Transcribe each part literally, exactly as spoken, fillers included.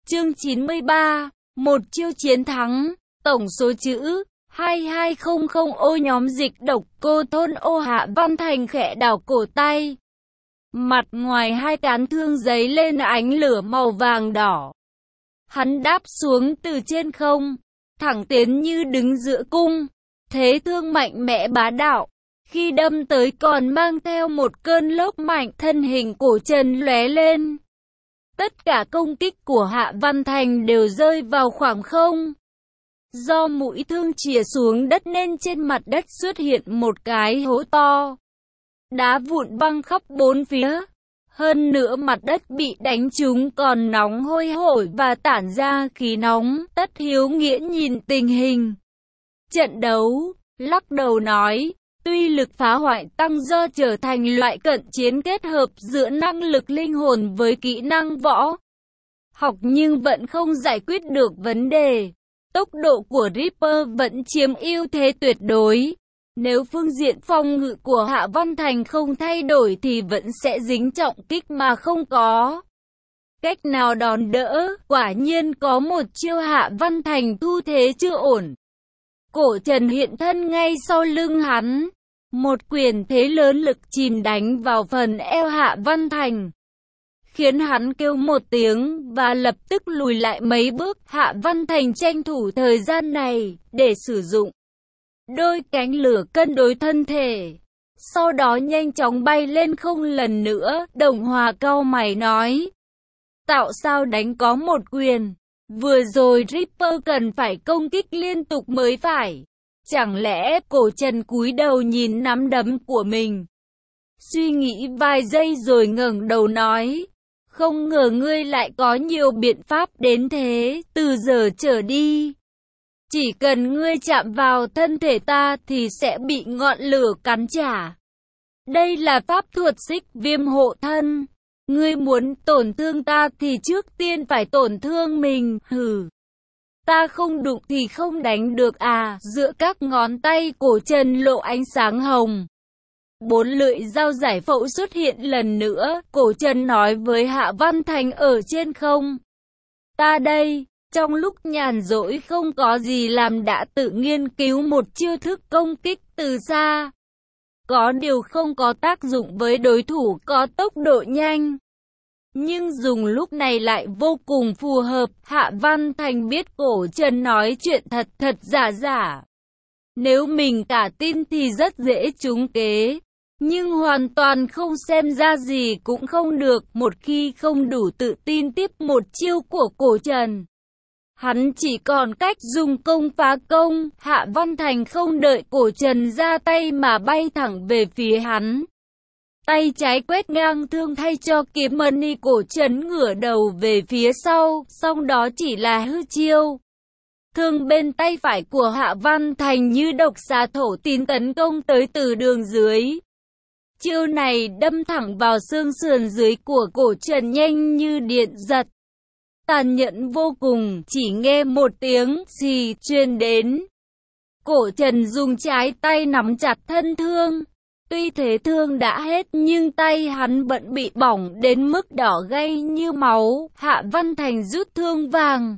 Chương chín mươi ba, một chiêu chiến thắng. Tổng số chữ hai hai không không ô nhóm dịch độc cô thôn ô. Hạ Văn Thành khẽ đảo cổ tay. Mặt ngoài hai cán thương giấy lên ánh lửa màu vàng đỏ. Hắn đáp xuống từ trên không, thẳng tiến như đứng giữa cung. Thế thương mạnh mẽ bá đạo. Khi đâm tới còn mang theo một cơn lốc mạnh, thân hình cổ Trần lóe lên. Tất cả công kích của Hạ Văn Thành đều rơi vào khoảng không. Do mũi thương chĩa xuống đất nên trên mặt đất xuất hiện một cái hố to. Đá vụn văng khắp bốn phía. Hơn nữa mặt đất bị đánh trúng còn nóng hôi hổi và tản ra khí nóng. Tất Hiếu Nghĩa nhìn tình hình trận đấu, lắc đầu nói, tuy lực phá hoại tăng do trở thành loại cận chiến kết hợp giữa năng lực linh hồn với kỹ năng võ học nhưng vẫn không giải quyết được vấn đề. Tốc độ của Reaper vẫn chiếm ưu thế tuyệt đối. Nếu phương diện phòng ngự của Hạ Văn Thành không thay đổi thì vẫn sẽ dính trọng kích mà không có cách nào đòn đỡ. Quả nhiên có một chiêu Hạ Văn Thành thu thế chưa ổn. Cổ Trần hiện thân ngay sau lưng hắn. Một quyền thế lớn lực chìm đánh vào phần eo Hạ Văn Thành, khiến hắn kêu một tiếng và lập tức lùi lại mấy bước. Hạ Văn Thành tranh thủ thời gian này để sử dụng đôi cánh lửa cân đối thân thể. Sau đó nhanh chóng bay lên không lần nữa. Đồng Hòa cau mày nói, tạo sao đánh có một quyền. Vừa rồi Reaper cần phải công kích liên tục mới phải. Chẳng lẽ? Cổ Trần cúi đầu nhìn nắm đấm của mình, suy nghĩ vài giây rồi ngẩng đầu nói, không ngờ ngươi lại có nhiều biện pháp đến thế. Từ giờ trở đi, chỉ cần ngươi chạm vào thân thể ta thì sẽ bị ngọn lửa cắn trả. Đây là pháp thuật xích viêm hộ thân. Ngươi muốn tổn thương ta thì trước tiên phải tổn thương mình. Hừ, ta không đụng thì không đánh được à? Giữa các ngón tay Cổ Trần lộ ánh sáng hồng. Bốn lưỡi dao giải phẫu xuất hiện lần nữa. Cổ Trần nói với Hạ Văn Thành ở trên không, ta đây. Trong lúc nhàn rỗi không có gì làm đã tự nghiên cứu một chiêu thức công kích từ xa. Có điều không có tác dụng với đối thủ có tốc độ nhanh, nhưng dùng lúc này lại vô cùng phù hợp. Hạ Văn Thành biết Cổ Trần nói chuyện thật thật giả giả. Nếu mình cả tin thì rất dễ trúng kế, nhưng hoàn toàn không xem ra gì cũng không được. Một khi không đủ tự tin tiếp một chiêu của Cổ Trần, hắn chỉ còn cách dùng công phá công. Hạ Văn Thành không đợi Cổ Trần ra tay mà bay thẳng về phía hắn. Tay trái quét ngang thương thay cho kiếm money. Cổ Trần ngửa đầu về phía sau, song đó chỉ là hư chiêu. Thương bên tay phải của Hạ Văn Thành như độc xà thổ tín tấn công tới từ đường dưới. Chiêu này đâm thẳng vào xương sườn dưới của Cổ Trần nhanh như điện giật, tàn nhẫn vô cùng. Chỉ nghe một tiếng xì truyền đến. Cổ Trần dùng trái tay nắm chặt thân thương. Tuy thế thương đã hết nhưng tay hắn vẫn bị bỏng đến mức đỏ gay như máu. Hạ Văn Thành rút thương vàng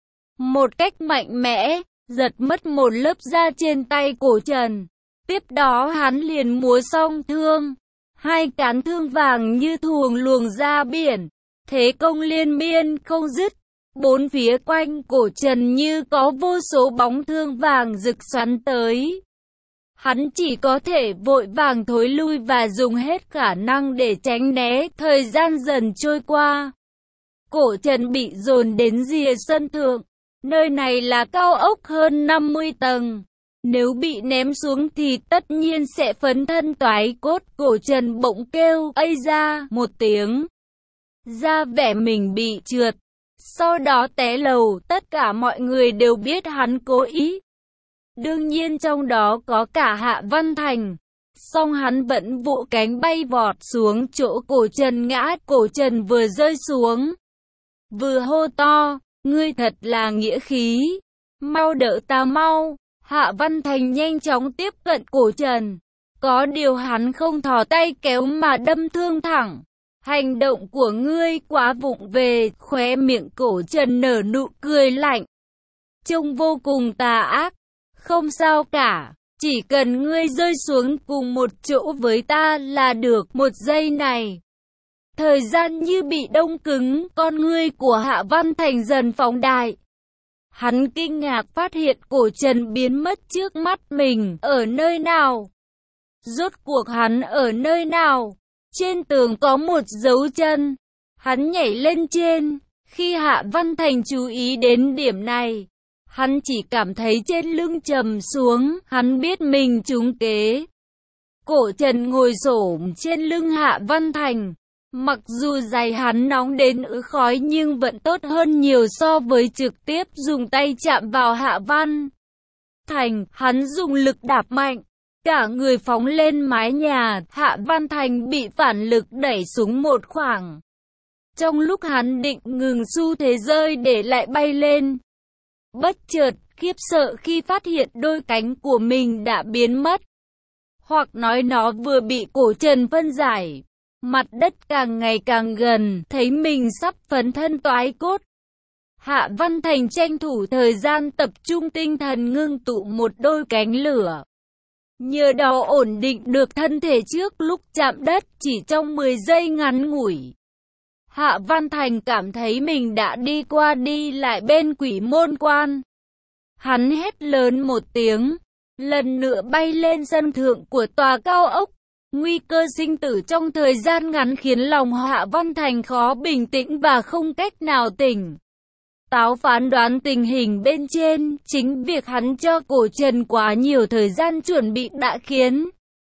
một cách mạnh mẽ, giật mất một lớp da trên tay Cổ Trần. Tiếp đó hắn liền múa song thương. Hai cán thương vàng như thuồng luồng ra biển, thế công liên miên không dứt. Bốn phía quanh Cổ Trần như có vô số bóng thương vàng rực xoắn tới. Hắn chỉ có thể vội vàng thối lui và dùng hết khả năng để tránh né. Thời gian dần trôi qua, Cổ Trần bị dồn đến rìa sân thượng. Nơi này là cao ốc hơn năm mươi tầng. Nếu bị ném xuống thì tất nhiên sẽ phấn thân toái cốt. Cổ Trần bỗng kêu ây ra một tiếng, ra vẻ mình bị trượt, sau đó té lầu. Tất cả mọi người đều biết hắn cố ý, đương nhiên trong đó có cả Hạ Văn Thành. Song hắn vẫn vỗ cánh bay vọt xuống chỗ Cổ Trần ngã. Cổ Trần vừa rơi xuống, vừa hô to, ngươi thật là nghĩa khí, mau đỡ ta mau. Hạ Văn Thành nhanh chóng tiếp cận Cổ Trần, có điều hắn không thò tay kéo mà đâm thương thẳng. Hành động của ngươi quá vụng về, khóe miệng Cổ Trần nở nụ cười lạnh. Trông vô cùng tà ác. Không sao cả, chỉ cần ngươi rơi xuống cùng một chỗ với ta là được. Một giây này, thời gian như bị đông cứng, con ngươi của Hạ Văn Thành dần phóng đại. Hắn kinh ngạc phát hiện Cổ Trần biến mất trước mắt mình, ở nơi nào? Rốt cuộc hắn ở nơi nào? Trên tường có một dấu chân. Hắn nhảy lên trên. Khi Hạ Văn Thành chú ý đến điểm này, hắn chỉ cảm thấy trên lưng trầm xuống, hắn biết mình trúng kế. Cổ Trần ngồi xổm trên lưng Hạ Văn Thành. Mặc dù giày hắn nóng đến ứ khói nhưng vẫn tốt hơn nhiều so với trực tiếp dùng tay chạm vào Hạ Văn Thành. Hắn dùng lực đạp mạnh, cả người phóng lên mái nhà. Hạ Văn Thành bị phản lực đẩy xuống một khoảng. Trong lúc hắn định ngừng xu thế rơi để lại bay lên, bất chợt khiếp sợ khi phát hiện đôi cánh của mình đã biến mất. Hoặc nói nó vừa bị Cổ Trần phân giải. Mặt đất càng ngày càng gần, thấy mình sắp phấn thân toái cốt. Hạ Văn Thành tranh thủ thời gian tập trung tinh thần ngưng tụ một đôi cánh lửa. Nhờ đó ổn định được thân thể trước lúc chạm đất chỉ trong mười giây ngắn ngủi. Hạ Văn Thành cảm thấy mình đã đi qua đi lại bên Quỷ Môn Quan. Hắn hét lớn một tiếng, lần nữa bay lên sân thượng của tòa cao ốc. Nguy cơ sinh tử trong thời gian ngắn khiến lòng Hạ Văn Thành khó bình tĩnh và không cách nào tỉnh táo phán đoán tình hình bên trên. Chính việc hắn cho Cổ Trần quá nhiều thời gian chuẩn bị đã khiến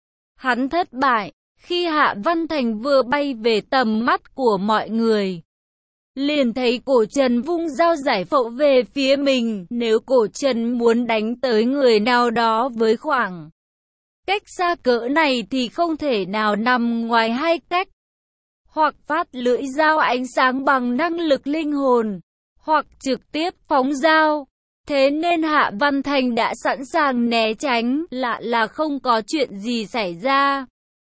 hắn thất bại. Khi Hạ Văn Thành vừa bay về tầm mắt của mọi người, liền thấy Cổ Trần vung dao giải phẫu về phía mình. Nếu Cổ Trần muốn đánh tới người nào đó với khoảng cách xa cỡ này thì không thể nào nằm ngoài hai cách. Hoặc phát lưỡi dao ánh sáng bằng năng lực linh hồn, hoặc trực tiếp phóng dao. Thế nên Hạ Văn Thành đã sẵn sàng né tránh, lạ là không có chuyện gì xảy ra.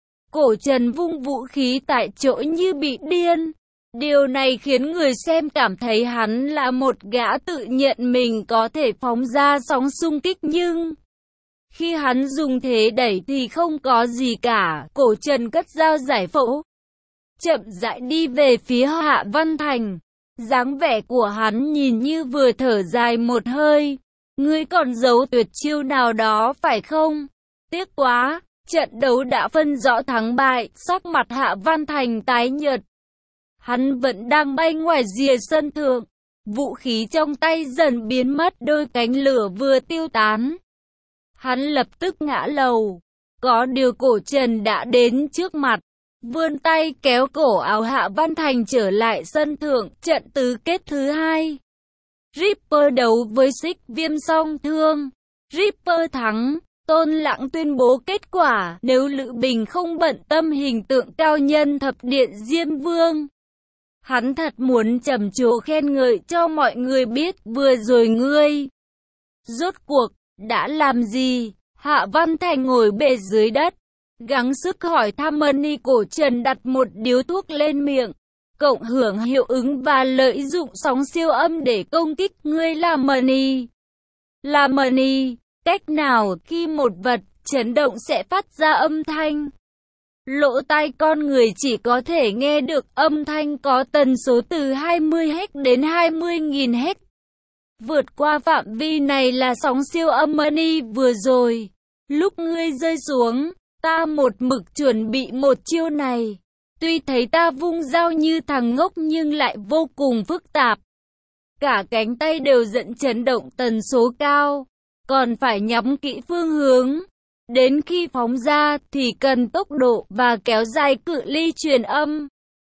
Cổ Trần vung vũ khí tại chỗ như bị điên. Điều này khiến người xem cảm thấy hắn là một gã tự nhận mình có thể phóng ra sóng xung kích, nhưng khi hắn dùng thế đẩy thì không có gì cả. Cổ Trần cất dao giải phẫu, chậm rãi đi về phía Hạ Văn Thành. Dáng vẻ của hắn nhìn như vừa thở dài một hơi. Ngươi còn giấu tuyệt chiêu nào đó phải không? Tiếc quá, trận đấu đã phân rõ thắng bại. Sắc mặt Hạ Văn Thành tái nhợt. Hắn vẫn đang bay ngoài rìa sân thượng. Vũ khí trong tay dần biến mất, đôi cánh lửa vừa tiêu tán. Hắn lập tức ngã lầu. Có điều Cổ Trần đã đến trước mặt, vươn tay kéo cổ áo Hạ Văn Thành trở lại sân thượng. Trận tứ kết thứ hai, Ripper đấu với Xích Viêm song thương. Ripper thắng. Tôn Lãng tuyên bố kết quả. Nếu Lữ Bình không bận tâm hình tượng cao nhân thập điện Diêm Vương, hắn thật muốn trầm trồ khen ngợi cho mọi người biết vừa rồi ngươi rốt cuộc đã làm gì. Hạ Văn Thành ngồi bệt dưới đất, gắng sức hỏi thăm Money. Cổ Trần đặt một điếu thuốc lên miệng, cộng hưởng hiệu ứng và lợi dụng sóng siêu âm để công kích ngươi. Là Money. Là Money. Cách nào khi một vật chấn động sẽ phát ra âm thanh? Lỗ tai con người chỉ có thể nghe được âm thanh có tần số từ hai mươi héc đến hai mươi nghìn héc. Vượt qua phạm vi này là sóng siêu âm. Money, vừa rồi, lúc ngươi rơi xuống, ta một mực chuẩn bị một chiêu này. Tuy thấy ta vung dao như thằng ngốc nhưng lại vô cùng phức tạp. Cả cánh tay đều dẫn chấn động tần số cao, còn phải nhắm kỹ phương hướng. Đến khi phóng ra thì cần tốc độ và kéo dài cự ly truyền âm.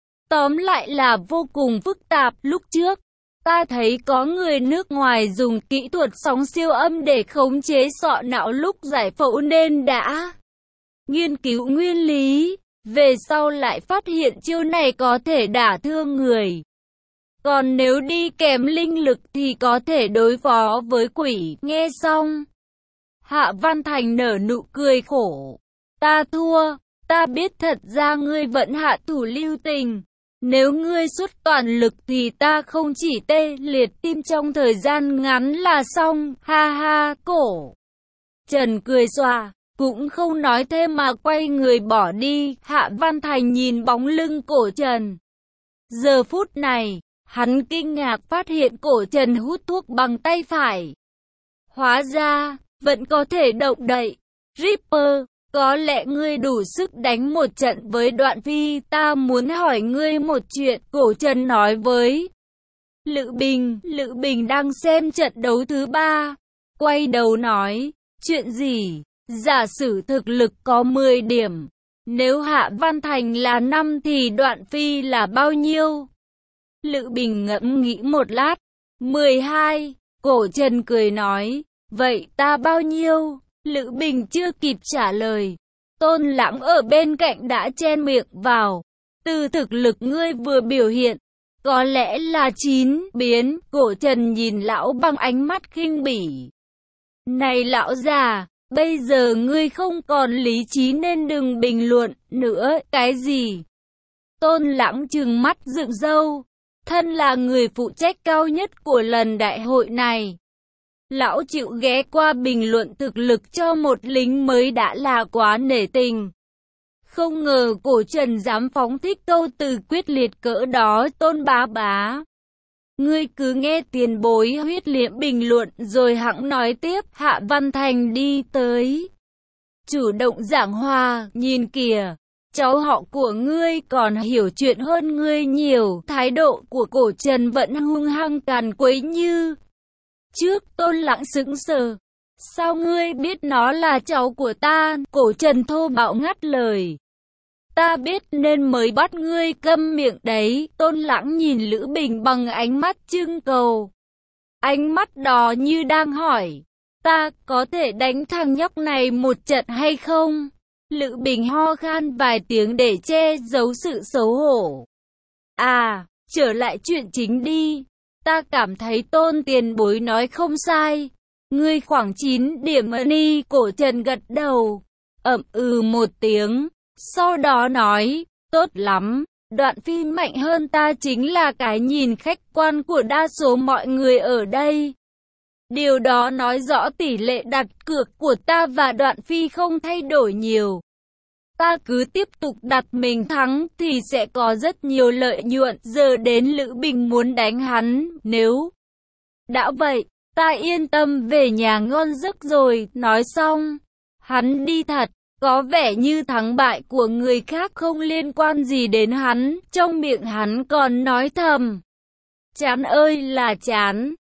Tóm lại là vô cùng phức tạp. Lúc trước, ta thấy có người nước ngoài dùng kỹ thuật sóng siêu âm để khống chế sọ não lúc giải phẫu nên đã nghiên cứu nguyên lý. Về sau lại phát hiện chiêu này có thể đả thương người. Còn nếu đi kèm linh lực thì có thể đối phó với quỷ. Nghe xong, Hạ Văn Thành nở nụ cười khổ. Ta thua. Ta biết thật ra ngươi vẫn hạ thủ lưu tình. Nếu ngươi xuất toàn lực thì ta không chỉ tê liệt tim trong thời gian ngắn là xong, ha ha, cổ. Trần cười xòa, cũng không nói thêm mà quay người bỏ đi. Hạ Văn Thành nhìn bóng lưng Cổ Trần. Giờ phút này, hắn kinh ngạc phát hiện Cổ Trần hút thuốc bằng tay phải. Hóa ra, vẫn có thể động đậy. Ripper, có lẽ ngươi đủ sức đánh một trận với Đoạn Phi, ta muốn hỏi ngươi một chuyện, Cổ Trần nói với Lữ Bình. Lữ Bình đang xem trận đấu thứ ba, quay đầu nói, chuyện gì? Giả sử thực lực có mười điểm, nếu Hạ Văn Thành là năm thì Đoạn Phi là bao nhiêu? Lữ Bình ngẫm nghĩ một lát, mười hai, Cổ Trần cười nói, vậy ta bao nhiêu? Lữ Bình chưa kịp trả lời, Tôn Lãng ở bên cạnh đã chen miệng vào, từ thực lực ngươi vừa biểu hiện, có lẽ là chín biến. Cổ Trần nhìn lão bằng ánh mắt khinh bỉ. Này lão già, bây giờ ngươi không còn lý trí nên đừng bình luận nữa. Cái gì? Tôn Lãng trừng mắt dựng râu, thân là người phụ trách cao nhất của lần đại hội này, lão chịu ghé qua bình luận thực lực cho một lính mới đã là quá nể tình. Không ngờ Cổ Trần dám phóng thích câu từ quyết liệt cỡ đó. Tôn bá bá, ngươi cứ nghe tiền bối huyết liệm bình luận rồi hẵng nói tiếp. Hạ Văn Thành đi tới, chủ động giảng hòa, nhìn kìa, cháu họ của ngươi còn hiểu chuyện hơn ngươi nhiều. Thái độ của Cổ Trần vẫn hung hăng càn quấy như trước. Tôn Lãng sững sờ, sao ngươi biết nó là cháu của ta? Cổ Trần thô bạo ngắt lời, ta biết nên mới bắt ngươi câm miệng đấy. Tôn Lãng nhìn Lữ Bình bằng ánh mắt trưng cầu, ánh mắt đó như đang hỏi, ta có thể đánh thằng nhóc này một trận hay không? Lữ Bình ho khan vài tiếng để che giấu sự xấu hổ. À, trở lại chuyện chính đi. Ta cảm thấy Tôn tiền bối nói không sai. Ngươi khoảng chín điểm ni. Cổ Trần gật đầu, ậm ừ một tiếng, sau đó nói, tốt lắm. Đoạn Phi mạnh hơn ta chính là cái nhìn khách quan của đa số mọi người ở đây. Điều đó nói rõ tỷ lệ đặt cược của ta và Đoạn Phi không thay đổi nhiều. Ta cứ tiếp tục đặt mình thắng thì sẽ có rất nhiều lợi nhuận. Giờ đến Lữ Bình muốn đánh hắn, nếu đã vậy, ta yên tâm về nhà ngon giấc rồi. Nói xong, hắn đi thật, có vẻ như thắng bại của người khác không liên quan gì đến hắn. Trong miệng hắn còn nói thầm, chán ơi là chán.